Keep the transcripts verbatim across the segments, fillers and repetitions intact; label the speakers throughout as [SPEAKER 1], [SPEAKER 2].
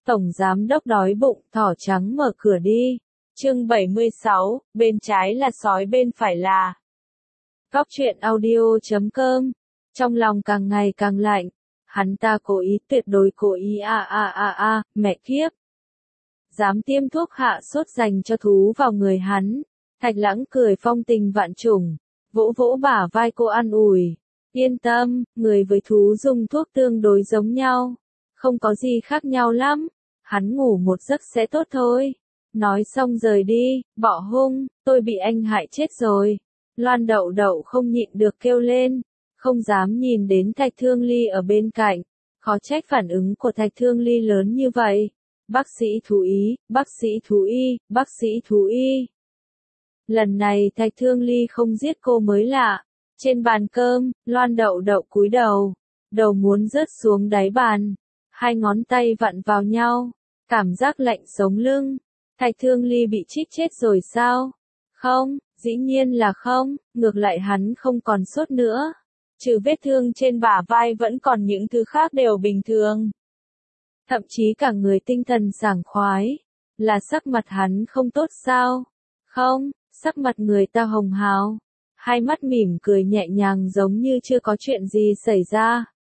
[SPEAKER 1] Tổng giám đốc đói bụng, thỏ trắng mở cửa đi. Chương bảy mươi sáu, bên trái là sói bên phải là Cóc truyện audio chấm com. Trong lòng càng ngày càng lạnh, hắn ta cố ý, tuyệt đối cố ý a a a a, mẹ kiếp. Dám tiêm thuốc hạ sốt dành cho thú vào người hắn. Thạch Lãng cười phong tình vạn trùng, vỗ vỗ bả vai cô an ủi. Yên tâm, người với thú dùng thuốc tương đối giống nhau. Không có gì khác nhau lắm. Hắn ngủ một giấc sẽ tốt thôi. Nói xong rời đi, bỏ hung, tôi bị anh hại chết rồi. Loan Đậu Đậu không nhịn được kêu lên, không dám nhìn đến Thạch Thương Ly ở bên cạnh. Khó trách phản ứng của Thạch Thương Ly lớn như vậy. Bác sĩ thú y, bác sĩ thú y, bác sĩ thú y. Lần này Thạch Thương Ly không giết cô mới lạ. Trên bàn cơm, Loan Đậu Đậu cúi đầu, đầu muốn rớt xuống đáy bàn. Hai ngón tay vặn vào nhau, cảm giác lạnh sống lưng. Thạch Thương Ly bị chích chết rồi sao? Không, dĩ nhiên là không, ngược lại hắn không còn sốt nữa. Trừ vết thương trên bả vai vẫn còn những thứ khác đều bình thường. Thậm chí cả người tinh thần sảng khoái. Là sắc mặt hắn không tốt sao? Không, sắc mặt người ta hồng hào. Hai mắt mỉm cười nhẹ nhàng giống như chưa có chuyện gì xảy ra.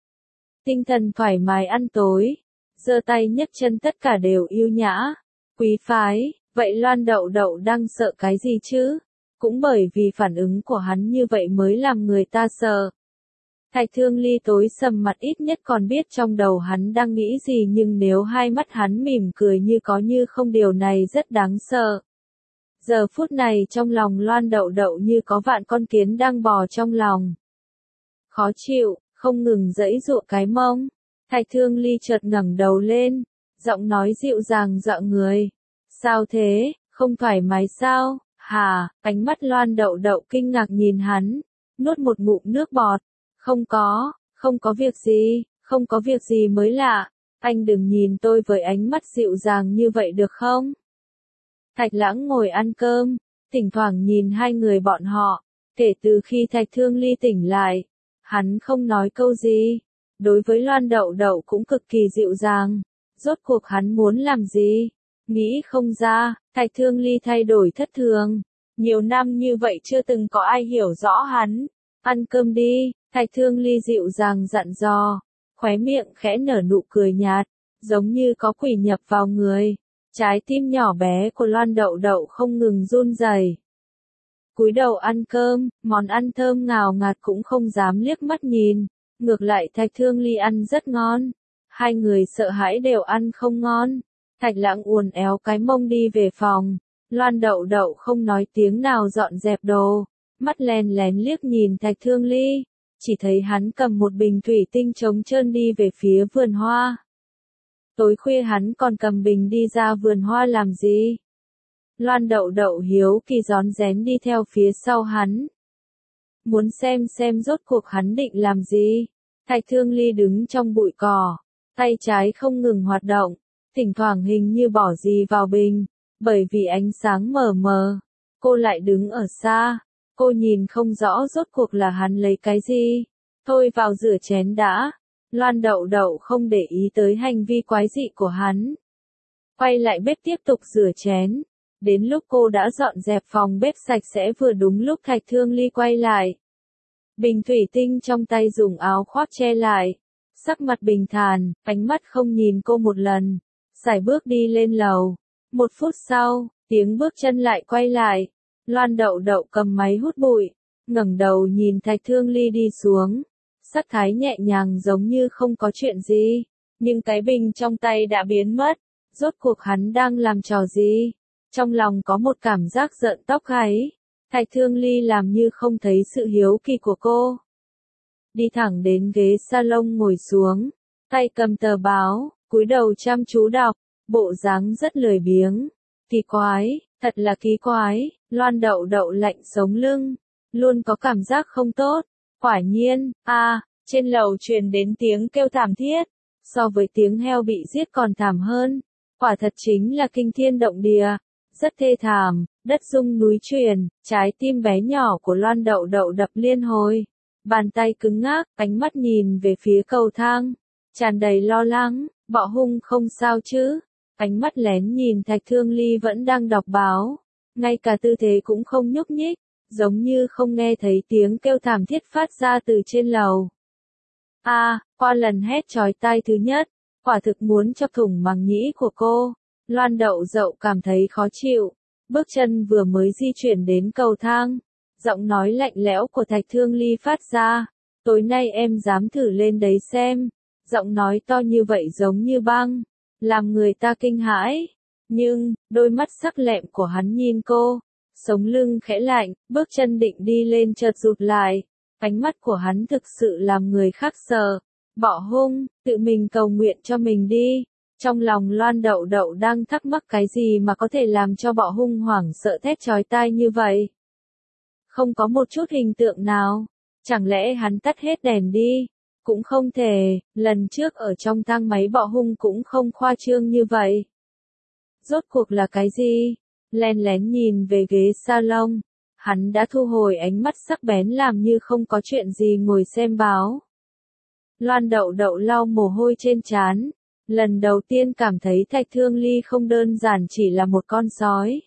[SPEAKER 1] Tinh thần thoải mái ăn tối. Giơ tay nhấc chân tất cả đều yêu nhã. Quý phái, vậy Loan Đậu Đậu đang sợ cái gì chứ? Cũng bởi vì phản ứng của hắn như vậy mới làm người ta sợ. Thạch Thương Ly tối sầm mặt ít nhất còn biết trong đầu hắn đang nghĩ gì, nhưng nếu hai mắt hắn mỉm cười như có như không, điều này rất đáng sợ. Giờ phút này trong lòng Loan Đậu Đậu như có vạn con kiến đang bò trong lòng. Khó chịu, không ngừng giãy giụa cái mông. Thạch Thương Ly chợt ngẩng đầu lên, giọng nói dịu dàng dọa người. Sao thế, không thoải mái sao? Hà, ánh mắt Loan Đậu Đậu kinh ngạc nhìn hắn, nuốt một ngụm nước bọt. Không có, không có việc gì, không có việc gì mới lạ. Anh đừng nhìn tôi với ánh mắt dịu dàng như vậy được không? Thạch Lãng ngồi ăn cơm, thỉnh thoảng nhìn hai người bọn họ. Kể từ khi Thạch Thương Ly tỉnh lại, hắn không nói câu gì. Đối với Loan Đậu Đậu cũng cực kỳ dịu dàng. Rốt cuộc hắn muốn làm gì? Nghĩ không ra, Thạch Thương Ly thay đổi thất thường. Nhiều năm như vậy chưa từng có ai hiểu rõ hắn. Ăn cơm đi, Thạch Thương Ly dịu dàng dặn dò. Khóe miệng khẽ nở nụ cười nhạt, giống như có quỷ nhập vào người. Trái tim nhỏ bé của Loan Đậu Đậu không ngừng run rẩy. Cúi đầu ăn cơm, món ăn thơm ngào ngạt cũng không dám liếc mắt nhìn. Ngược lại Thạch Thương Ly ăn rất ngon. Hai người sợ hãi đều ăn không ngon. Thạch Lãng uốn éo cái mông đi về phòng. Loan Đậu Đậu không nói tiếng nào dọn dẹp đồ. Mắt lén lén liếc nhìn Thạch Thương Ly. Chỉ thấy hắn cầm một bình thủy tinh trống trơn đi về phía vườn hoa. Tối khuya hắn còn cầm bình đi ra vườn hoa làm gì? Loan Đậu Đậu hiếu kỳ rón rén đi theo phía sau hắn. Muốn xem xem rốt cuộc hắn định làm gì. Thạch Thương Ly đứng trong bụi cỏ, tay trái không ngừng hoạt động, thỉnh thoảng hình như bỏ gì vào bình, bởi vì ánh sáng mờ mờ. Cô lại đứng ở xa, cô nhìn không rõ rốt cuộc là hắn lấy cái gì. Thôi vào rửa chén đã. Loan Đậu Đậu không để ý tới hành vi quái dị của hắn. Quay lại bếp tiếp tục rửa chén. Đến lúc cô đã dọn dẹp phòng bếp sạch sẽ vừa đúng lúc Thạch Thương Ly quay lại. Bình thủy tinh trong tay dùng áo khoác che lại. Sắc mặt bình thản, ánh mắt không nhìn cô một lần. Sải bước đi lên lầu. Một phút sau, tiếng bước chân lại quay lại. Loan Đậu Đậu cầm máy hút bụi, ngẩng đầu nhìn Thạch Thương Ly đi xuống. Sắc thái nhẹ nhàng giống như không có chuyện gì. Nhưng cái bình trong tay đã biến mất. Rốt cuộc hắn đang làm trò gì? Trong lòng có một cảm giác giận tóc gáy. Thạch Thương Ly làm như không thấy sự hiếu kỳ của cô. Đi thẳng đến ghế salon ngồi xuống. Tay cầm tờ báo, cúi đầu chăm chú đọc. Bộ dáng rất lười biếng. Kỳ quái, thật là kỳ quái. Loan Đậu Đậu lạnh sống lưng. Luôn có cảm giác không tốt. Quả nhiên, a à, trên lầu truyền đến tiếng kêu thảm thiết. So với tiếng heo bị giết còn thảm hơn. Quả thật chính là kinh thiên động địa. Rất thê thảm, đất rung núi chuyển, trái tim bé nhỏ của Loan Đậu Đậu đập liên hồi. Bàn tay cứng ngắc, ánh mắt nhìn về phía cầu thang. Tràn đầy lo lắng, Bọ hung không sao chứ? Ánh mắt lén nhìn Thạch Thương Ly vẫn đang đọc báo. Ngay cả tư thế cũng không nhúc nhích, giống như không nghe thấy tiếng kêu thảm thiết phát ra từ trên lầu. A, à, qua lần hét chói tai thứ nhất, quả thực muốn chọc thủng màng nhĩ của cô. Loan Đậu Dậu cảm thấy khó chịu, bước chân vừa mới di chuyển đến cầu thang, giọng nói lạnh lẽo của Thạch Thương Ly phát ra, tối nay em dám thử lên đấy xem. Giọng nói to như vậy giống như băng, làm người ta kinh hãi. Nhưng, đôi mắt sắc lẹm của hắn nhìn cô, sống lưng khẽ lạnh, bước chân định đi lên chợt rụt lại. Ánh mắt của hắn thực sự làm người khác sợ. Bọ hung, tự mình cầu nguyện cho mình đi. Trong lòng Loan Đậu Đậu đang thắc mắc cái gì mà có thể làm cho bọ hung hoảng sợ thét chói tai như vậy. Không có một chút hình tượng nào. Chẳng lẽ hắn tắt hết đèn đi? Cũng không thể, lần trước ở trong thang máy bọ hung cũng không khoa trương như vậy. Rốt cuộc là cái gì? Len lén nhìn về ghế salon, hắn đã thu hồi ánh mắt sắc bén làm như không có chuyện gì ngồi xem báo. Loan Đậu Đậu lau mồ hôi trên trán, lần đầu tiên cảm thấy Thạch Thương Ly không đơn giản chỉ là một con sói.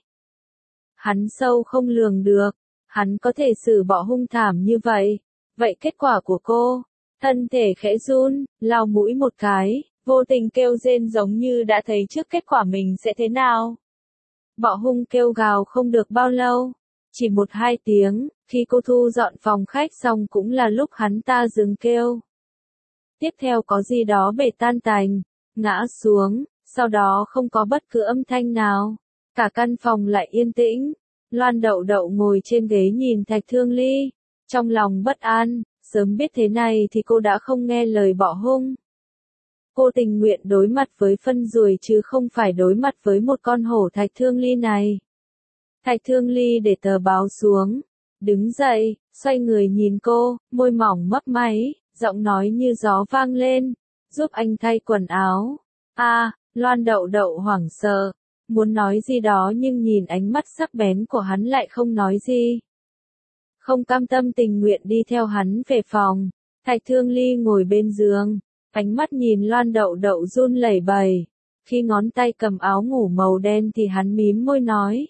[SPEAKER 1] Hắn sâu không lường được, hắn có thể xử bọ hung thảm như vậy. Vậy kết quả của cô? Thân thể khẽ run, lau mũi một cái, vô tình kêu rên giống như đã thấy trước kết quả mình sẽ thế nào. Bọ hung kêu gào không được bao lâu, chỉ một hai tiếng, khi cô thu dọn phòng khách xong cũng là lúc hắn ta dừng kêu. Tiếp theo có gì đó bể tan tành, ngã xuống, sau đó không có bất cứ âm thanh nào. Cả căn phòng lại yên tĩnh. Loan Đậu Đậu ngồi trên ghế nhìn Thạch Thương Ly, trong lòng bất an, sớm biết thế này thì cô đã không nghe lời bọ hung. Cô tình nguyện đối mặt với phân ruồi chứ không phải đối mặt với một con hổ Thạch Thương Ly này. Thạch Thương Ly để tờ báo xuống, đứng dậy, xoay người nhìn cô, môi mỏng mấp máy, giọng nói như gió vang lên, giúp anh thay quần áo. A, à, Loan Đậu Đậu hoảng sợ, muốn nói gì đó nhưng nhìn ánh mắt sắc bén của hắn lại không nói gì. Không cam tâm tình nguyện đi theo hắn về phòng, Thạch Thương Ly ngồi bên giường, ánh mắt nhìn Loan Đậu Đậu run lẩy bẩy. Khi ngón tay cầm áo ngủ màu đen thì hắn mím môi nói.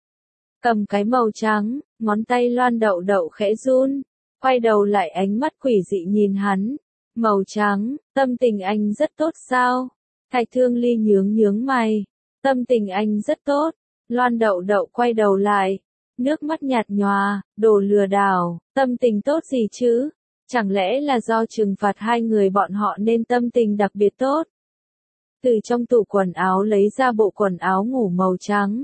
[SPEAKER 1] Cầm cái màu trắng, ngón tay Loan Đậu Đậu khẽ run, quay đầu lại ánh mắt quỷ dị nhìn hắn. Màu trắng, tâm tình anh rất tốt sao? Thạch Thương Ly nhướng nhướng mày. Tâm tình anh rất tốt. Loan Đậu Đậu quay đầu lại, nước mắt nhạt nhòa, đồ lừa đảo, tâm tình tốt gì chứ? Chẳng lẽ là do trừng phạt hai người bọn họ nên tâm tình đặc biệt tốt? Từ trong tủ quần áo lấy ra bộ quần áo ngủ màu trắng.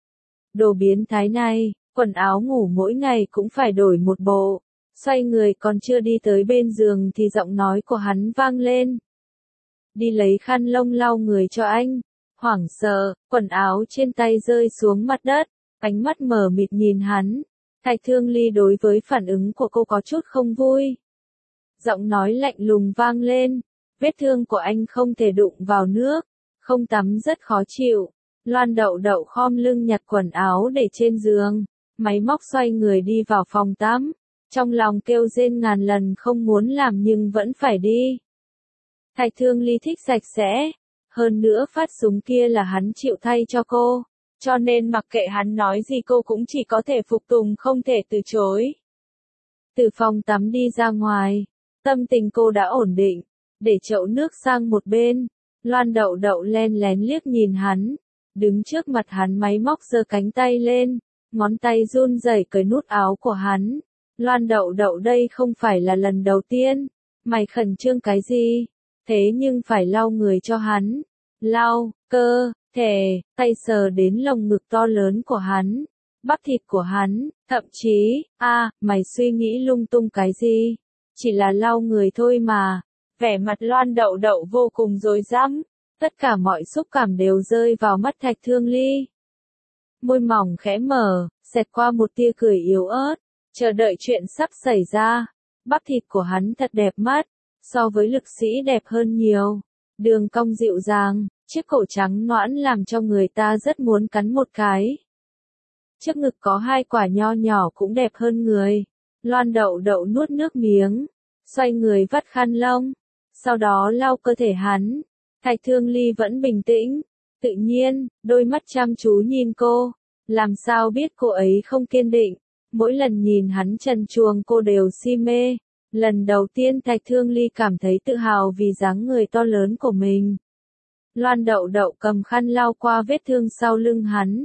[SPEAKER 1] Đồ biến thái này, quần áo ngủ mỗi ngày cũng phải đổi một bộ. Xoay người còn chưa đi tới bên giường thì giọng nói của hắn vang lên. Đi lấy khăn lông lau người cho anh. Hoảng sợ, quần áo trên tay rơi xuống mặt đất, ánh mắt mờ mịt nhìn hắn. Thạch Thương Ly đối với phản ứng của cô có chút không vui. Giọng nói lạnh lùng vang lên, vết thương của anh không thể đụng vào nước, không tắm rất khó chịu. Loan Đậu Đậu khom lưng nhặt quần áo để trên giường, máy móc xoay người đi vào phòng tắm, trong lòng kêu rên ngàn lần không muốn làm nhưng vẫn phải đi. Thạch Thương Ly thích sạch sẽ, hơn nữa phát súng kia là hắn chịu thay cho cô, cho nên mặc kệ hắn nói gì cô cũng chỉ có thể phục tùng không thể từ chối. Từ phòng tắm đi ra ngoài, tâm tình cô đã ổn định, để chậu nước sang một bên, Loan Đậu Đậu len lén liếc nhìn hắn, đứng trước mặt hắn máy móc giơ cánh tay lên, ngón tay run rẩy cởi nút áo của hắn. Loan Đậu Đậu đây không phải là lần đầu tiên, mày khẩn trương cái gì? Thế nhưng phải lau người cho hắn. Lau, cơ, thể, tay sờ đến lồng ngực to lớn của hắn, bắp thịt của hắn, thậm chí, a, à, mày suy nghĩ lung tung cái gì? Chỉ là lau người thôi mà. Vẻ mặt Loan Đậu Đậu vô cùng rối rắm, tất cả mọi xúc cảm đều rơi vào mắt Thạch Thương Ly. Môi mỏng khẽ mở, xẹt qua một tia cười yếu ớt, chờ đợi chuyện sắp xảy ra. Bắp thịt của hắn thật đẹp mắt, so với Lực Sĩ đẹp hơn nhiều. Đường cong dịu dàng, chiếc cổ trắng nõn làm cho người ta rất muốn cắn một cái. Trước ngực có hai quả nho nhỏ cũng đẹp hơn người. Loan Đậu Đậu nuốt nước miếng, xoay người vắt khăn lông, sau đó lau cơ thể hắn. Thạch Thương Ly vẫn bình tĩnh, tự nhiên, đôi mắt chăm chú nhìn cô, làm sao biết cô ấy không kiên định, mỗi lần nhìn hắn trần truồng cô đều si mê. Lần đầu tiên Thạch Thương Ly cảm thấy tự hào vì dáng người to lớn của mình. Loan Đậu Đậu cầm khăn lau qua vết thương sau lưng hắn.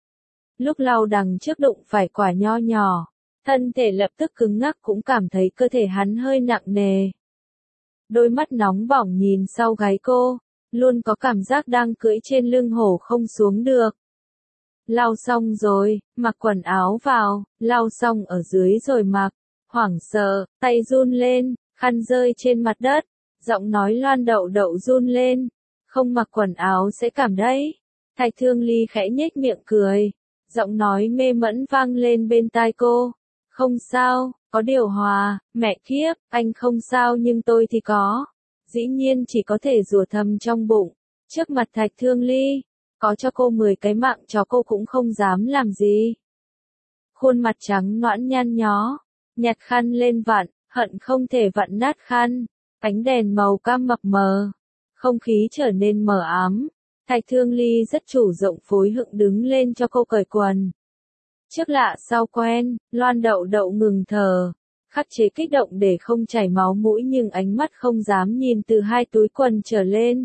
[SPEAKER 1] Lúc lau đằng trước đụng phải quả nho nhỏ, thân thể lập tức cứng ngắc cũng cảm thấy cơ thể hắn hơi nặng nề. Đôi mắt nóng bỏng nhìn sau gáy cô, luôn có cảm giác đang cưỡi trên lưng hổ không xuống được. Lau xong rồi, mặc quần áo vào, lau xong ở dưới rồi mặc. Hoảng sợ, tay run lên, khăn rơi trên mặt đất, giọng nói Loan Đậu Đậu run lên, không mặc quần áo sẽ cảm đấy. Thạch Thương Ly khẽ nhếch miệng cười, giọng nói mê mẫn vang lên bên tai cô, không sao, có điều hòa, mẹ kiếp, anh không sao nhưng tôi thì có. Dĩ nhiên chỉ có thể rủa thầm trong bụng, trước mặt Thạch Thương Ly, có cho cô mười cái mạng chó cô cũng không dám làm gì. Khuôn mặt trắng nõn nhăn nhó, nhặt khăn lên vặn, hận không thể vặn nát khăn, ánh đèn màu cam mập mờ, không khí trở nên mờ ám. Thạch Thương Ly rất chủ động phối hựng đứng lên cho cô cởi quần. Trước lạ sau quen, Loan Đậu Đậu ngừng thở, khắc chế kích động để không chảy máu mũi nhưng ánh mắt không dám nhìn từ hai túi quần trở lên.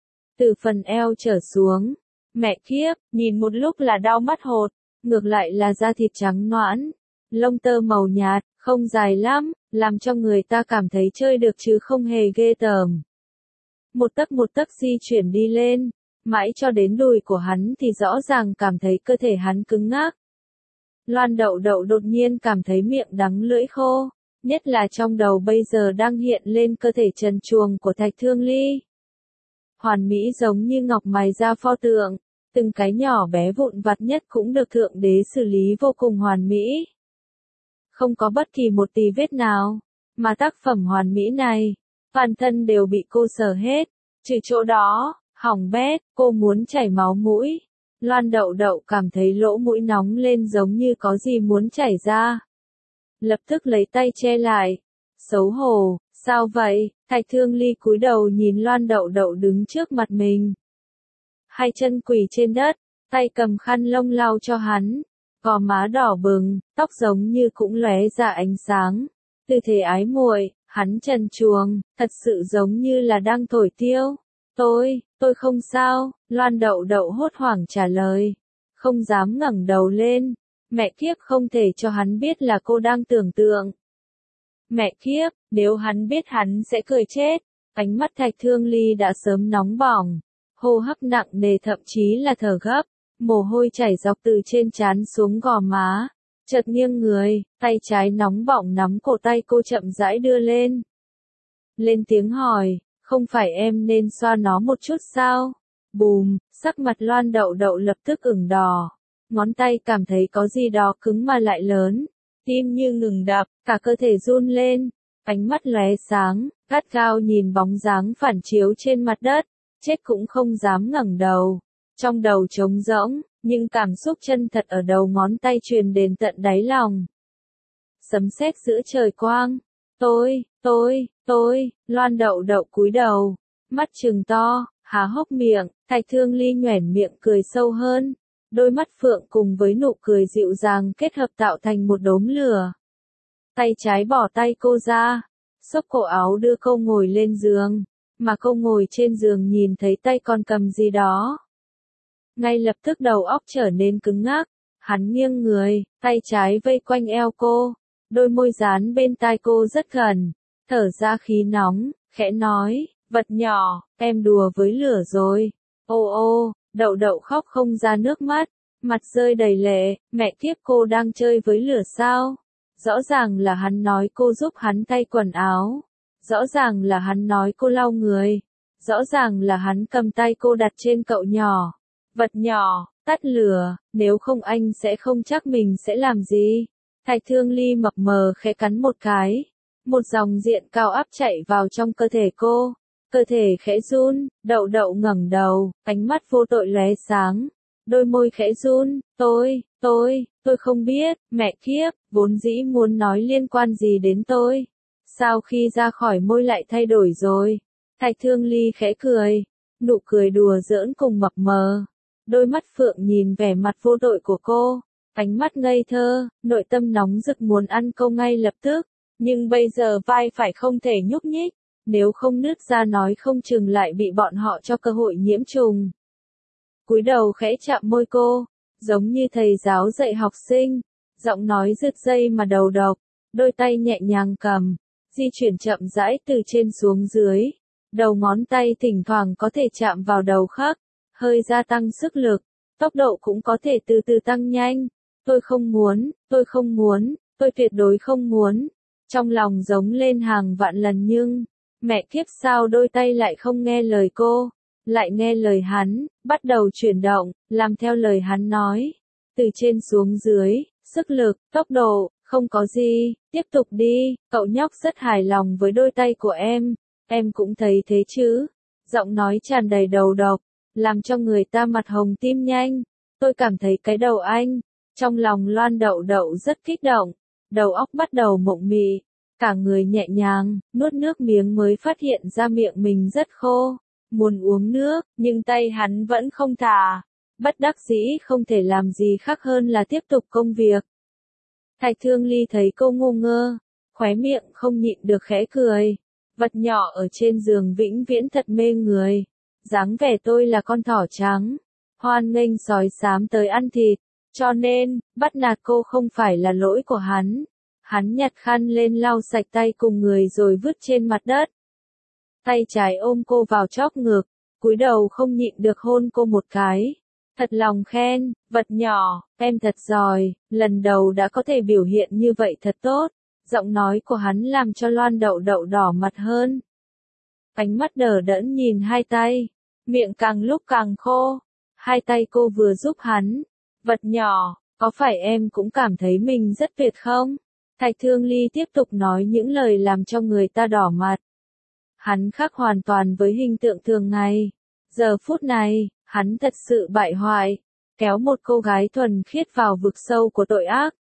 [SPEAKER 1] Từ phần eo trở xuống, mẹ kiếp, nhìn một lúc là đau mắt hột, ngược lại là da thịt trắng nõn, lông tơ màu nhạt, không dài lắm, làm cho người ta cảm thấy chơi được chứ không hề ghê tởm. Một tấc một tấc di chuyển đi lên, mãi cho đến đùi của hắn thì rõ ràng cảm thấy cơ thể hắn cứng ngắc. Loan Đậu Đậu đột nhiên cảm thấy miệng đắng lưỡi khô, nhất là trong đầu bây giờ đang hiện lên cơ thể trần truồng của Thạch Thương Ly. Hoàn mỹ giống như ngọc mài ra pho tượng, từng cái nhỏ bé vụn vặt nhất cũng được Thượng Đế xử lý vô cùng hoàn mỹ. Không có bất kỳ một tì vết nào, mà tác phẩm hoàn mỹ này, toàn thân đều bị cô sờ hết, trừ chỗ đó, hỏng bét, cô muốn chảy máu mũi. Loan Đậu Đậu cảm thấy lỗ mũi nóng lên giống như có gì muốn chảy ra. Lập tức lấy tay che lại. Xấu hổ, sao vậy? Thạch Thương Ly cúi đầu nhìn Loan Đậu Đậu đứng trước mặt mình. Hai chân quỳ trên đất, tay cầm khăn lông lau cho hắn. Gò má đỏ bừng, tóc giống như cũng lóe ra ánh sáng. Tư thế ái muội, hắn trần truồng, thật sự giống như là đang thổi tiêu. Tôi, tôi không sao, Loan Đậu Đậu hốt hoảng trả lời. Không dám ngẩng đầu lên. Mẹ kiếp không thể cho hắn biết là cô đang tưởng tượng. Mẹ kiếp, nếu hắn biết hắn sẽ cười chết. Ánh mắt Thạch Thương Ly đã sớm nóng bỏng. Hô hấp nặng nề thậm chí là thở gấp. Mồ hôi chảy dọc từ trên trán xuống gò má. Chợt nghiêng người, tay trái nóng bỏng nắm cổ tay cô chậm rãi đưa lên. Lên tiếng hỏi, không phải em nên xoa nó một chút sao? Bùm, sắc mặt Loan Đậu Đậu lập tức ửng đỏ. Ngón tay cảm thấy có gì đó cứng mà lại lớn. Tim như ngừng đập, cả cơ thể run lên. Ánh mắt lóe sáng, gắt gao nhìn bóng dáng phản chiếu trên mặt đất. Chết cũng không dám ngẩng đầu. Trong đầu trống rỗng, nhưng cảm xúc chân thật ở đầu ngón tay truyền đến tận đáy lòng. Sấm sét giữa trời quang. Tôi, tôi, tôi, Loan Đậu Đậu cúi đầu. Mắt trừng to, há hốc miệng, Thạch Thương Ly nhoẻn miệng cười sâu hơn. Đôi mắt phượng cùng với nụ cười dịu dàng kết hợp tạo thành một đốm lửa. Tay trái bỏ tay cô ra, xốc cổ áo đưa cô ngồi lên giường, mà cô ngồi trên giường nhìn thấy tay còn cầm gì đó. Ngay lập tức đầu óc trở nên cứng ngắc, hắn nghiêng người, tay trái vây quanh eo cô, đôi môi dán bên tai cô rất gần, thở ra khí nóng, khẽ nói, vật nhỏ, em đùa với lửa rồi. Ô ô, Đậu Đậu khóc không ra nước mắt, mặt rơi đầy lệ, mẹ kiếp cô đang chơi với lửa sao? Rõ ràng là hắn nói cô giúp hắn thay quần áo, rõ ràng là hắn nói cô lau người, rõ ràng là hắn cầm tay cô đặt trên cậu nhỏ. Vật nhỏ, tắt lửa, nếu không anh sẽ không chắc mình sẽ làm gì. Thạch Thương Ly mập mờ khẽ cắn một cái, một dòng điện cao áp chạy vào trong cơ thể cô. Cơ thể khẽ run, Đậu Đậu ngẩng đầu, ánh mắt vô tội lóe sáng, đôi môi khẽ run, tôi, tôi, tôi không biết, mẹ kiếp, vốn dĩ muốn nói liên quan gì đến tôi. Sao khi ra khỏi môi lại thay đổi rồi? Thạch Thương Ly khẽ cười, nụ cười đùa giỡn cùng mập mờ. Đôi mắt phượng nhìn vẻ mặt vô tội của cô, ánh mắt ngây thơ, nội tâm nóng rực muốn ăn cô ngay lập tức, nhưng bây giờ vai phải không thể nhúc nhích, nếu không nứt ra nói không chừng lại bị bọn họ cho cơ hội nhiễm trùng. Cúi đầu khẽ chạm môi cô, giống như thầy giáo dạy học sinh, giọng nói rực dây mà đầu độc, đôi tay nhẹ nhàng cầm, di chuyển chậm rãi từ trên xuống dưới, đầu ngón tay thỉnh thoảng có thể chạm vào đầu khắc, hơi gia tăng sức lực, tốc độ cũng có thể từ từ tăng nhanh. Tôi không muốn, tôi không muốn, tôi tuyệt đối không muốn. Trong lòng giống lên hàng vạn lần nhưng, mẹ kiếp sao đôi tay lại không nghe lời cô, lại nghe lời hắn, bắt đầu chuyển động, làm theo lời hắn nói. Từ trên xuống dưới, sức lực, tốc độ, không có gì, tiếp tục đi, cậu nhóc rất hài lòng với đôi tay của em, em cũng thấy thế chứ. Giọng nói tràn đầy đầu độc, làm cho người ta mặt hồng tim nhanh. Tôi cảm thấy cái đầu anh, trong lòng Loan Đậu Đậu rất kích động, đầu óc bắt đầu mộng mị, cả người nhẹ nhàng, nuốt nước miếng mới phát hiện ra miệng mình rất khô, muốn uống nước, nhưng tay hắn vẫn không thả, bất đắc dĩ không thể làm gì khác hơn là tiếp tục công việc. Thạch Thương Ly thấy cô ngu ngơ, khóe miệng không nhịn được khẽ cười, vật nhỏ ở trên giường vĩnh viễn thật mê người, dáng vẻ tôi là con thỏ trắng, hoan nghênh sói xám tới ăn thịt. Cho nên, bắt nạt cô không phải là lỗi của hắn. Hắn nhặt khăn lên lau sạch tay cùng người rồi vứt trên mặt đất. Tay trái ôm cô vào chóp ngực, cúi đầu không nhịn được hôn cô một cái. Thật lòng khen, vật nhỏ, em thật giỏi, lần đầu đã có thể biểu hiện như vậy thật tốt. Giọng nói của hắn làm cho Loan Đậu Đậu đỏ mặt hơn. Ánh mắt đờ đẫn nhìn hai tay, miệng càng lúc càng khô. Hai tay cô vừa giúp hắn. Vật nhỏ, có phải em cũng cảm thấy mình rất tuyệt không? Thạch Thương Ly tiếp tục nói những lời làm cho người ta đỏ mặt. Hắn khác hoàn toàn với hình tượng thường ngày. Giờ phút này, hắn thật sự bại hoại, kéo một cô gái thuần khiết vào vực sâu của tội ác.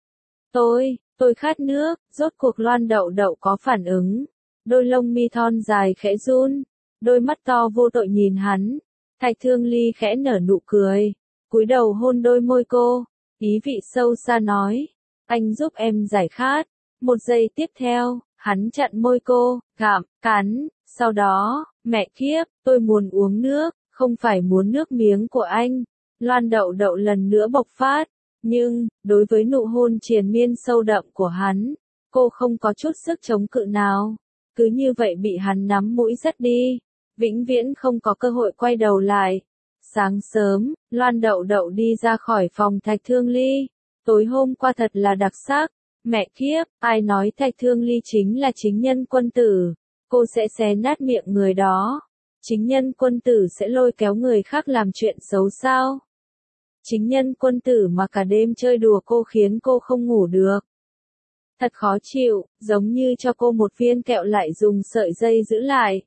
[SPEAKER 1] Tôi, tôi khát nước, rốt cuộc Loan Đậu Đậu có phản ứng. Đôi lông mi thon dài khẽ run, đôi mắt to vô tội nhìn hắn. Thạch Thương Ly khẽ nở nụ cười. Cúi đầu hôn đôi môi cô, ý vị sâu xa nói, anh giúp em giải khát. Một giây tiếp theo, hắn chặn môi cô, gặm, cắn, sau đó, mẹ kiếp, tôi muốn uống nước, không phải muốn nước miếng của anh. Loan Đậu Đậu lần nữa bộc phát, nhưng, đối với nụ hôn triền miên sâu đậm của hắn, cô không có chút sức chống cự nào, cứ như vậy bị hắn nắm mũi dắt đi, vĩnh viễn không có cơ hội quay đầu lại. Sáng sớm, Loan Đậu Đậu đi ra khỏi phòng Thạch Thương Ly. Tối hôm qua thật là đặc sắc. Mẹ kiếp, ai nói Thạch Thương Ly chính là chính nhân quân tử. Cô sẽ xé nát miệng người đó. Chính nhân quân tử sẽ lôi kéo người khác làm chuyện xấu sao? Chính nhân quân tử mà cả đêm chơi đùa cô khiến cô không ngủ được. Thật khó chịu, giống như cho cô một viên kẹo lại dùng sợi dây giữ lại.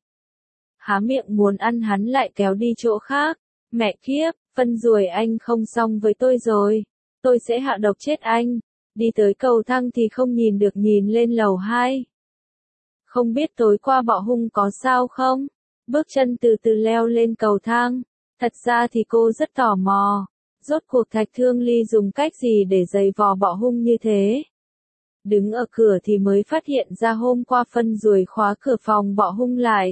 [SPEAKER 1] Há miệng muốn ăn hắn lại kéo đi chỗ khác. Mẹ kiếp, phân ruồi anh không xong với tôi rồi. Tôi sẽ hạ độc chết anh. Đi tới cầu thang thì không nhìn được nhìn lên lầu hai. Không biết tối qua Bọ Hung có sao không? Bước chân từ từ leo lên cầu thang. Thật ra thì cô rất tò mò. Rốt cuộc Thạch Thương Ly dùng cách gì để giày vò Bọ Hung như thế? Đứng ở cửa thì mới phát hiện ra hôm qua phân ruồi khóa cửa phòng Bọ Hung lại.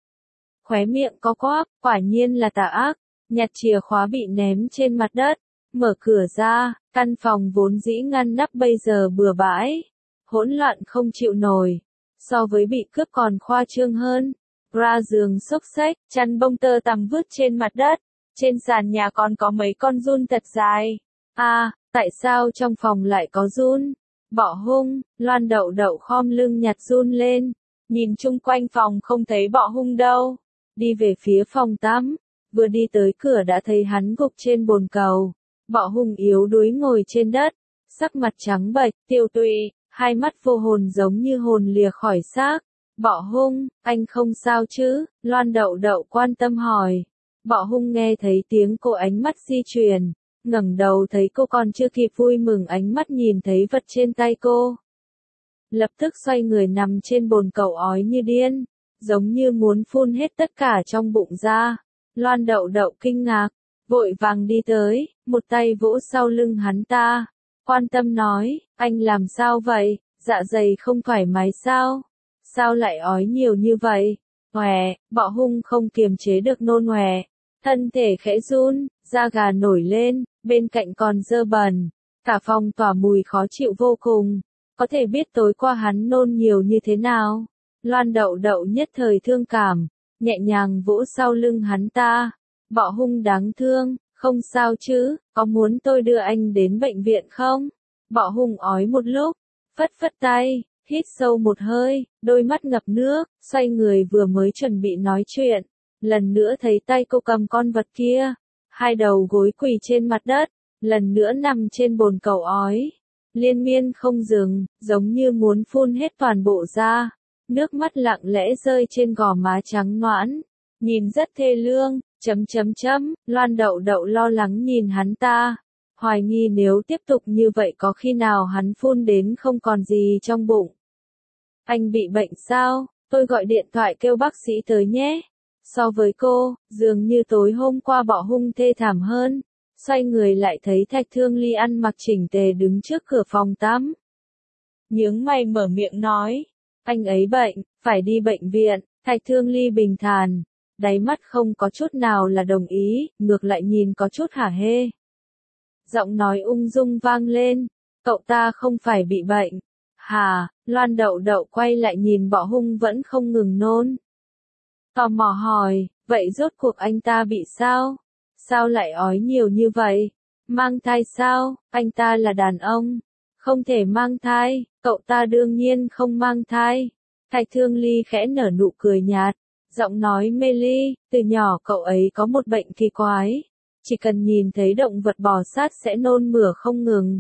[SPEAKER 1] Khóe miệng có quắp, quả nhiên là tà ác. Nhặt chìa khóa bị ném trên mặt đất, mở cửa ra, căn phòng vốn dĩ ngăn nắp bây giờ bừa bãi, hỗn loạn không chịu nổi, so với bị cướp còn khoa trương hơn. Ra giường xốc xếch, chăn bông tơ tằm vứt trên mặt đất, trên sàn nhà còn có mấy con giun thật dài. À, tại sao trong phòng lại có giun? Bọ Hung, Loan Đậu Đậu khom lưng nhặt giun lên, nhìn chung quanh phòng không thấy Bọ Hung đâu, đi về phía phòng tắm. Vừa đi tới cửa đã thấy hắn gục trên bồn cầu. Bọ Hung yếu đuối ngồi trên đất, sắc mặt trắng bệch, tiêu tụy, hai mắt vô hồn giống như hồn lìa khỏi xác. Bọ Hung, anh không sao chứ? Loan Đậu Đậu quan tâm hỏi. Bọ Hung nghe thấy tiếng cô ánh mắt di chuyển, ngẩng đầu thấy cô còn chưa kịp vui mừng ánh mắt nhìn thấy vật trên tay cô. Lập tức xoay người nằm trên bồn cầu ói như điên, giống như muốn phun hết tất cả trong bụng ra. Loan Đậu Đậu kinh ngạc, vội vàng đi tới, một tay vỗ sau lưng hắn ta, quan tâm nói, anh làm sao vậy, dạ dày không thoải mái sao, sao lại ói nhiều như vậy, Hòe, Bọ Hung không kiềm chế được nôn hòe, thân thể khẽ run, da gà nổi lên, bên cạnh còn dơ bẩn, cả phòng tỏa mùi khó chịu vô cùng, có thể biết tối qua hắn nôn nhiều như thế nào. Loan Đậu Đậu nhất thời thương cảm, nhẹ nhàng vỗ sau lưng hắn ta, Bọ Hung đáng thương, không sao chứ, có muốn tôi đưa anh đến bệnh viện không? Bọ Hung ói một lúc, phất phất tay, hít sâu một hơi, đôi mắt ngập nước, xoay người vừa mới chuẩn bị nói chuyện, lần nữa thấy tay cô cầm con vật kia, hai đầu gối quỳ trên mặt đất, lần nữa nằm trên bồn cầu ói, liên miên không dừng, giống như muốn phun hết toàn bộ ra, nước mắt lặng lẽ rơi trên gò má trắng nõn, nhìn rất thê lương, chấm chấm chấm, Loan Đậu Đậu lo lắng nhìn hắn ta, hoài nghi nếu tiếp tục như vậy có khi nào hắn phun đến không còn gì trong bụng. Anh bị bệnh sao? Tôi gọi điện thoại kêu bác sĩ tới nhé. So với cô, dường như tối hôm qua Bọ Hung thê thảm hơn. Xoay người lại thấy Thạch Thương Ly ăn mặc chỉnh tề đứng trước cửa phòng tắm. Nhướng mày mở miệng nói, anh ấy bệnh, phải đi bệnh viện. Thạch Thương Ly bình thản, đáy mắt không có chút nào là đồng ý, ngược lại nhìn có chút hả hê. Giọng nói ung dung vang lên, cậu ta không phải bị bệnh. Hà, Loan Đậu Đậu quay lại nhìn Bọ Hung vẫn không ngừng nôn. Tò mò hỏi, vậy rốt cuộc anh ta bị sao? Sao lại ói nhiều như vậy? Mang thai sao? Anh ta là đàn ông. Không thể mang thai, cậu ta đương nhiên không mang thai. Thạch Thương Ly khẽ nở nụ cười nhạt, giọng nói mê ly, từ nhỏ cậu ấy có một bệnh kỳ quái. Chỉ cần nhìn thấy động vật bò sát sẽ nôn mửa không ngừng.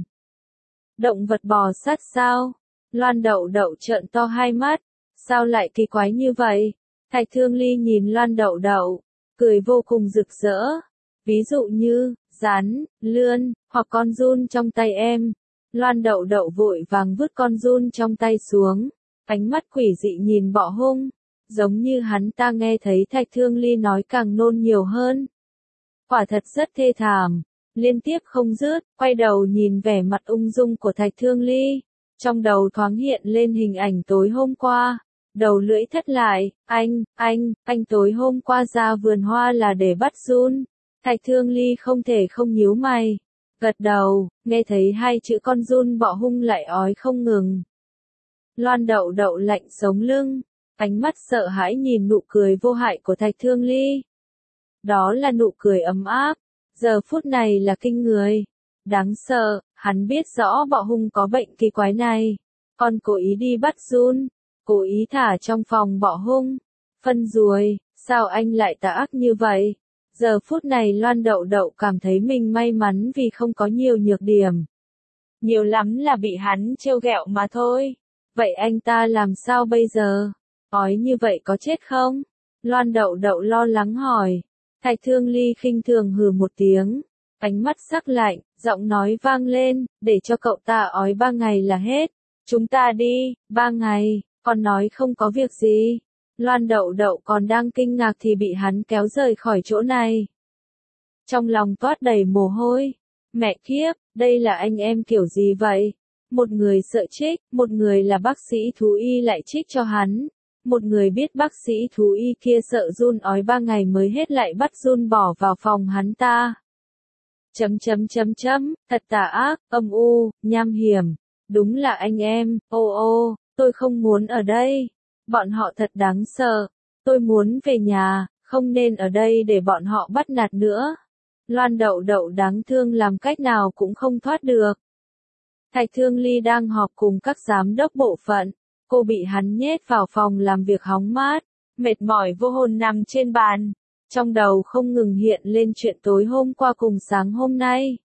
[SPEAKER 1] Động vật bò sát sao? Loan Đậu Đậu trợn to hai mắt, sao lại kỳ quái như vậy? Thạch Thương Ly nhìn Loan Đậu Đậu, cười vô cùng rực rỡ. Ví dụ như, rắn, lươn, hoặc con giun trong tay em. Loan Đậu Đậu vội vàng vứt con giun trong tay xuống, ánh mắt quỷ dị nhìn Bọ Hung, giống như hắn ta nghe thấy Thạch Thương Ly nói càng nôn nhiều hơn. Quả thật rất thê thảm, liên tiếp không dứt, quay đầu nhìn vẻ mặt ung dung của Thạch Thương Ly, trong đầu thoáng hiện lên hình ảnh tối hôm qua, đầu lưỡi thất lại, anh, anh, anh tối hôm qua ra vườn hoa là để bắt giun. Thạch Thương Ly không thể không nhíu mày, gật đầu, nghe thấy hai chữ con giun Bọ Hung lại ói không ngừng. Loan Đậu Đậu lạnh sống lưng, ánh mắt sợ hãi nhìn nụ cười vô hại của Thạch Thương Ly. Đó là nụ cười ấm áp, giờ phút này là kinh người, đáng sợ, hắn biết rõ Bọ Hung có bệnh kỳ quái này, còn cố ý đi bắt giun, cố ý thả trong phòng Bọ Hung, phân ruồi, sao anh lại tà ác như vậy? Giờ phút này Loan Đậu Đậu cảm thấy mình may mắn vì không có nhiều nhược điểm. Nhiều lắm là bị hắn trêu ghẹo mà thôi. Vậy anh ta làm sao bây giờ? Ói như vậy có chết không? Loan Đậu Đậu lo lắng hỏi. Thạch Thương Ly khinh thường hừ một tiếng, ánh mắt sắc lạnh, giọng nói vang lên, để cho cậu ta ói ba ngày là hết. Chúng ta đi, ba ngày, còn nói không có việc gì. Loan Đậu Đậu còn đang kinh ngạc thì bị hắn kéo rời khỏi chỗ này. Trong lòng toát đầy mồ hôi. Mẹ kiếp, đây là anh em kiểu gì vậy? Một người sợ trích, một người là bác sĩ thú y lại trích cho hắn. Một người biết bác sĩ thú y kia sợ giun ói ba ngày mới hết lại bắt giun bỏ vào phòng hắn ta. Chấm chấm chấm chấm, thật tà ác, âm u, nham hiểm. Đúng là anh em, ô ô, tôi không muốn ở đây. Bọn họ thật đáng sợ. Tôi muốn về nhà, không nên ở đây để bọn họ bắt nạt nữa. Loan Đậu Đậu đáng thương làm cách nào cũng không thoát được. Thạch Thương Ly đang họp cùng các giám đốc bộ phận. Cô bị hắn nhét vào phòng làm việc hóng mát, mệt mỏi vô hồn nằm trên bàn. Trong đầu không ngừng hiện lên chuyện tối hôm qua cùng sáng hôm nay.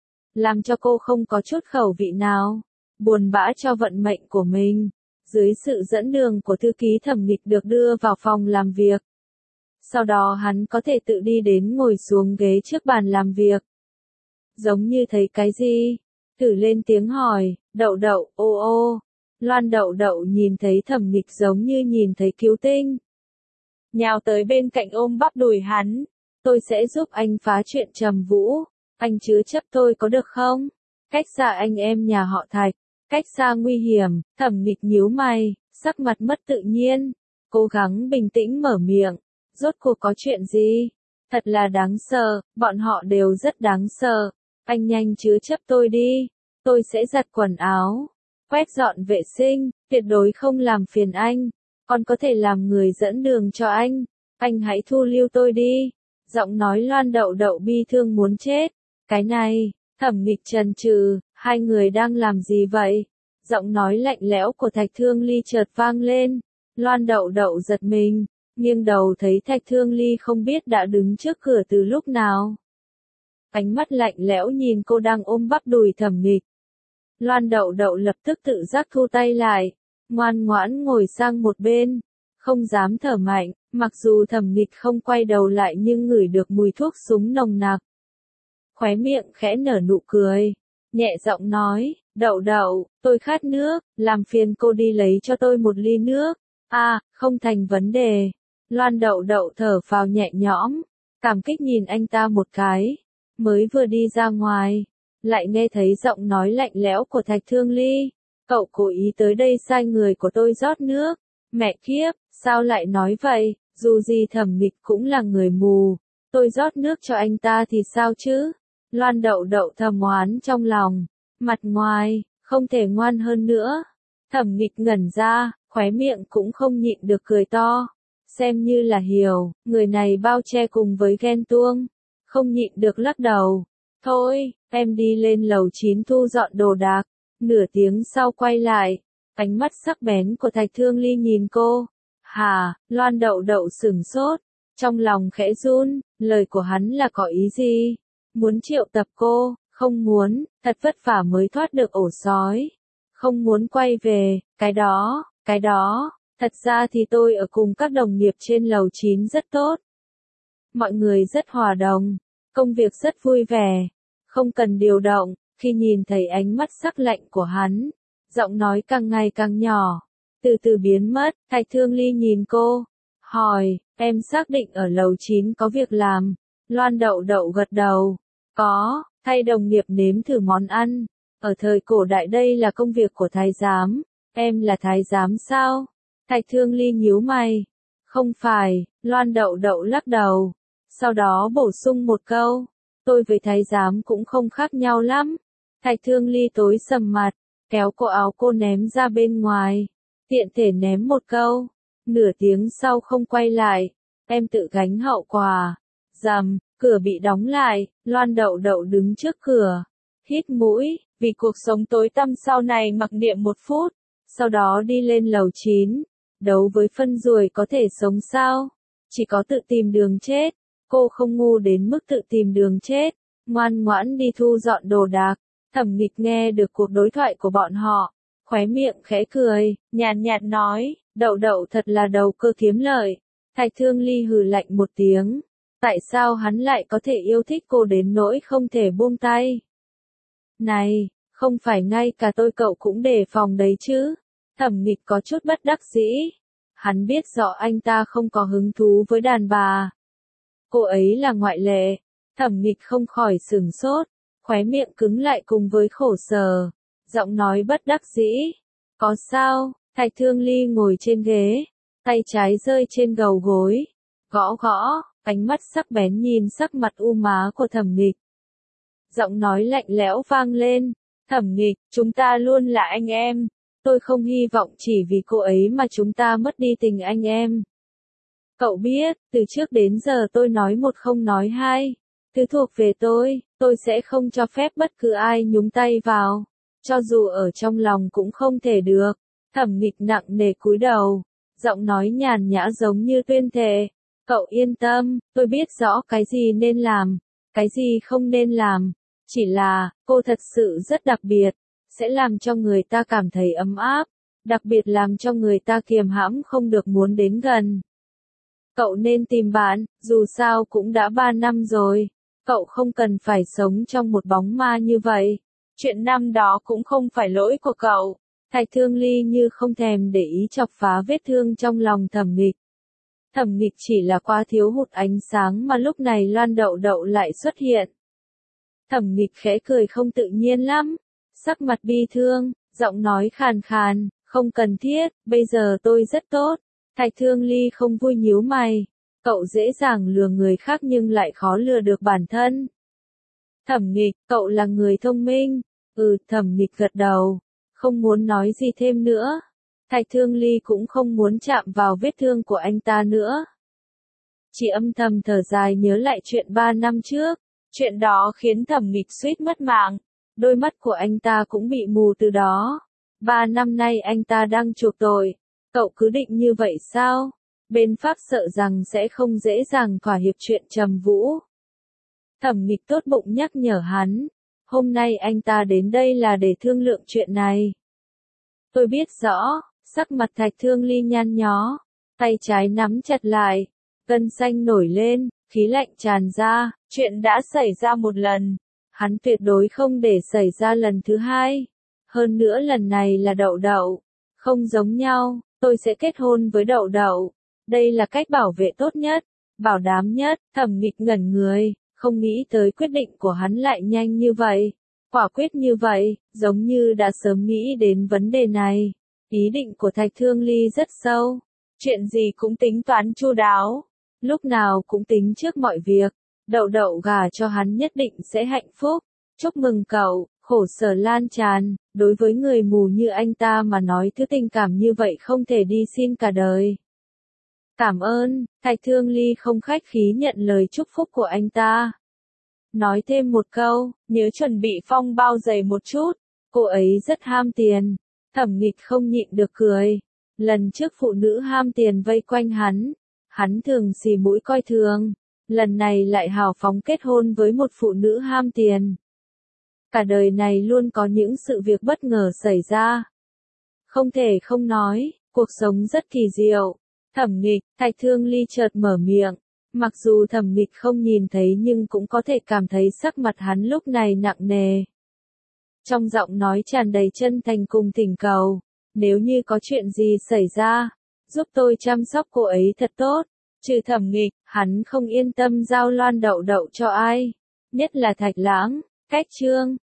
[SPEAKER 1] Làm cho cô không có chút khẩu vị nào. Buồn bã cho vận mệnh của mình. Dưới sự dẫn đường của thư ký thẩm nghịch được đưa vào phòng làm việc. Sau đó hắn có thể tự đi đến ngồi xuống ghế trước bàn làm việc. Giống như thấy cái gì? Thử lên tiếng hỏi, Đậu Đậu, ô ô. Loan Đậu Đậu nhìn thấy thẩm nghịch giống như nhìn thấy cứu tinh. Nhào tới bên cạnh ôm bắp đùi hắn. tôi sẽ giúp anh phá chuyện Trầm Vũ, anh chứa chấp tôi có được không? Cách xa anh em nhà họ Thạch, cách xa nguy hiểm, Thẩm Nghịch nhíu mày, sắc mặt mất tự nhiên, cố gắng bình tĩnh mở miệng, rốt cuộc có chuyện gì? Thật là đáng sợ, bọn họ đều rất đáng sợ, anh nhanh chứa chấp tôi đi, tôi sẽ giặt quần áo, quét dọn vệ sinh, tuyệt đối không làm phiền anh, còn có thể làm người dẫn đường cho anh, anh hãy thu lưu tôi đi. Giọng nói Loan Đậu Đậu bi thương muốn chết, cái này, Thẩm Nghịch chần chừ, hai người đang làm gì vậy? Giọng nói lạnh lẽo của Thạch Thương Ly chợt vang lên, Loan Đậu Đậu giật mình, nghiêng đầu thấy Thạch Thương Ly không biết đã đứng trước cửa từ lúc nào. Ánh mắt lạnh lẽo nhìn cô đang ôm bắp đùi Thẩm Nghịch. Loan Đậu Đậu lập tức tự giác thu tay lại, ngoan ngoãn ngồi sang một bên, không dám thở mạnh, mặc dù Thẩm Nghịch không quay đầu lại nhưng ngửi được mùi thuốc súng nồng nặc. Khóe miệng khẽ nở nụ cười, nhẹ giọng nói, Đậu Đậu, tôi khát nước, làm phiền cô đi lấy cho tôi một ly nước. À, không thành vấn đề. Loan Đậu Đậu thở phào nhẹ nhõm, cảm kích nhìn anh ta một cái, mới vừa đi ra ngoài, lại nghe thấy giọng nói lạnh lẽo của Thạch Thương Ly, cậu cố ý tới đây sai người của tôi rót nước, mẹ kiếp, sao lại nói vậy, dù gì Thẩm Nghịch cũng là người mù, tôi rót nước cho anh ta thì sao chứ? Loan Đậu Đậu thầm oán trong lòng, mặt ngoài, không thể ngoan hơn nữa. Thẩm Nghịch ngẩn ra, khóe miệng cũng không nhịn được cười to, xem như là hiểu, người này bao che cùng với ghen tuông, không nhịn được lắc đầu. Thôi, em đi lên lầu chín thu dọn đồ đạc, nửa tiếng sau quay lại, ánh mắt sắc bén của Thạch Thương Ly nhìn cô. Hà, Loan Đậu Đậu sửng sốt, trong lòng khẽ run, lời của hắn là có ý gì? Muốn triệu tập cô, không muốn, thật vất vả mới thoát được ổ sói. Không muốn quay về, cái đó, cái đó, thật ra thì tôi ở cùng các đồng nghiệp trên lầu chín rất tốt. Mọi người rất hòa đồng, công việc rất vui vẻ, không cần điều động, khi nhìn thấy ánh mắt sắc lạnh của hắn, giọng nói càng ngày càng nhỏ, từ từ biến mất, Thạch Thương Ly nhìn cô, hỏi, em xác định ở lầu chín có việc làm, Loan Đậu Đậu gật đầu, có, thay đồng nghiệp nếm thử món ăn, ở thời cổ đại đây là công việc của thái giám, em là thái giám sao? Thạch Thương Ly nhíu mày, không phải, Loan Đậu Đậu lắc đầu, sau đó bổ sung một câu, tôi với thái giám cũng không khác nhau lắm. Thạch Thương Ly tối sầm mặt, kéo cổ áo cô ném ra bên ngoài, tiện thể ném một câu, nửa tiếng sau không quay lại, em tự gánh hậu quả. Rầm, cửa bị đóng lại, Loan Đậu Đậu đứng trước cửa, hít mũi, vì cuộc sống tối tăm sau này mặc niệm một phút, sau đó đi lên lầu chín, đấu với phân ruồi có thể sống sao? Chỉ có tự tìm đường chết, cô không ngu đến mức tự tìm đường chết, ngoan ngoãn đi thu dọn đồ đạc. Thẩm Nghịch nghe được cuộc đối thoại của bọn họ, khóe miệng khẽ cười, nhàn nhạt nói, Đậu Đậu thật là đầu cơ kiếm lợi. Thạch Thương Ly hừ lạnh một tiếng, tại sao hắn lại có thể yêu thích cô đến nỗi không thể buông tay? Này, không phải ngay cả tôi cậu cũng đề phòng đấy chứ? Thẩm Nghịch có chút bất đắc dĩ, hắn biết rõ anh ta không có hứng thú với đàn bà. Cô ấy là ngoại lệ, Thẩm Nghịch không khỏi sửng sốt, khóe miệng cứng lại cùng với khổ sở, giọng nói bất đắc dĩ. Có sao? Thạch Thương Ly ngồi trên ghế, tay trái rơi trên gầu gối, gõ gõ, ánh mắt sắc bén nhìn sắc mặt u má của Thẩm Nghịch. Giọng nói lạnh lẽo vang lên, Thẩm Nghịch, chúng ta luôn là anh em, tôi không hy vọng chỉ vì cô ấy mà chúng ta mất đi tình anh em. Cậu biết, từ trước đến giờ tôi nói một không nói hai, thứ thuộc về tôi, tôi sẽ không cho phép bất cứ ai nhúng tay vào, cho dù ở trong lòng cũng không thể được. Thẩm Nghịch nặng nề cúi đầu, giọng nói nhàn nhã giống như tuyên thệ, cậu yên tâm, tôi biết rõ cái gì nên làm, cái gì không nên làm, chỉ là, cô thật sự rất đặc biệt, sẽ làm cho người ta cảm thấy ấm áp, đặc biệt làm cho người ta kiềm hãm không được muốn đến gần. Cậu nên tìm bạn, dù sao cũng đã ba năm rồi, cậu không cần phải sống trong một bóng ma như vậy. Chuyện năm đó cũng không phải lỗi của cậu. Thạch Thương Ly như không thèm để ý chọc phá vết thương trong lòng Thẩm Nghịch. Thẩm Nghịch chỉ là quá thiếu hụt ánh sáng mà lúc này Loan Đậu Đậu lại xuất hiện. Thẩm Nghịch khẽ cười không tự nhiên lắm, sắc mặt bi thương, giọng nói khàn khàn, không cần thiết, bây giờ tôi rất tốt. Thạch Thương Ly không vui nhíu mày, cậu dễ dàng lừa người khác nhưng lại khó lừa được bản thân. Thẩm Nghịch, cậu là người thông minh. Ừ, Thẩm Nghịch gật đầu, không muốn nói gì thêm nữa. Thạch Thương Ly cũng không muốn chạm vào vết thương của anh ta nữa. Chỉ âm thầm thở dài nhớ lại chuyện ba năm trước, chuyện đó khiến Thẩm Nghịch suýt mất mạng, đôi mắt của anh ta cũng bị mù từ đó. Ba năm nay anh ta đang chuộc tội, cậu cứ định như vậy sao? Bên Pháp sợ rằng sẽ không dễ dàng thỏa hiệp chuyện Trầm Vũ. Thẩm Nghịch tốt bụng nhắc nhở hắn, hôm nay anh ta đến đây là để thương lượng chuyện này. Tôi biết rõ, sắc mặt Thạch Thương Ly nhăn nhó, tay trái nắm chặt lại, gân xanh nổi lên, khí lạnh tràn ra, chuyện đã xảy ra một lần, hắn tuyệt đối không để xảy ra lần thứ hai. Hơn nữa lần này là Đậu Đậu, không giống nhau, tôi sẽ kết hôn với Đậu Đậu. Đây là cách bảo vệ tốt nhất, bảo đảm nhất. Thẩm Nghịch ngẩn người, không nghĩ tới quyết định của hắn lại nhanh như vậy, quả quyết như vậy, giống như đã sớm nghĩ đến vấn đề này. Ý định của Thạch Thương Ly rất sâu, chuyện gì cũng tính toán chu đáo, lúc nào cũng tính trước mọi việc. Đậu Đậu gả cho hắn nhất định sẽ hạnh phúc. Chúc mừng cậu. Khổ sở lan tràn, đối với người mù như anh ta mà nói thứ tình cảm như vậy không thể đi xin cả đời. Cảm ơn. Thạch Thương Ly không khách khí nhận lời chúc phúc của anh ta. Nói thêm một câu, nhớ chuẩn bị phong bao dày một chút, cô ấy rất ham tiền. Thẩm Nghịch không nhịn được cười. Lần trước phụ nữ ham tiền vây quanh hắn, hắn thường xì mũi coi thường, lần này lại hào phóng kết hôn với một phụ nữ ham tiền. Cả đời này luôn có những sự việc bất ngờ xảy ra. Không thể không nói, cuộc sống rất kỳ diệu. Thẩm Nghịch, Thạch Thương Ly chợt mở miệng. Mặc dù Thẩm Nghịch không nhìn thấy nhưng cũng có thể cảm thấy sắc mặt hắn lúc này nặng nề. Trong giọng nói tràn đầy chân thành cùng tình cầu. Nếu như có chuyện gì xảy ra, giúp tôi chăm sóc cô ấy thật tốt. Trừ Thẩm Nghịch, hắn không yên tâm giao Loan Đậu Đậu cho ai. Nhất là Thạch Lãng. Cách chương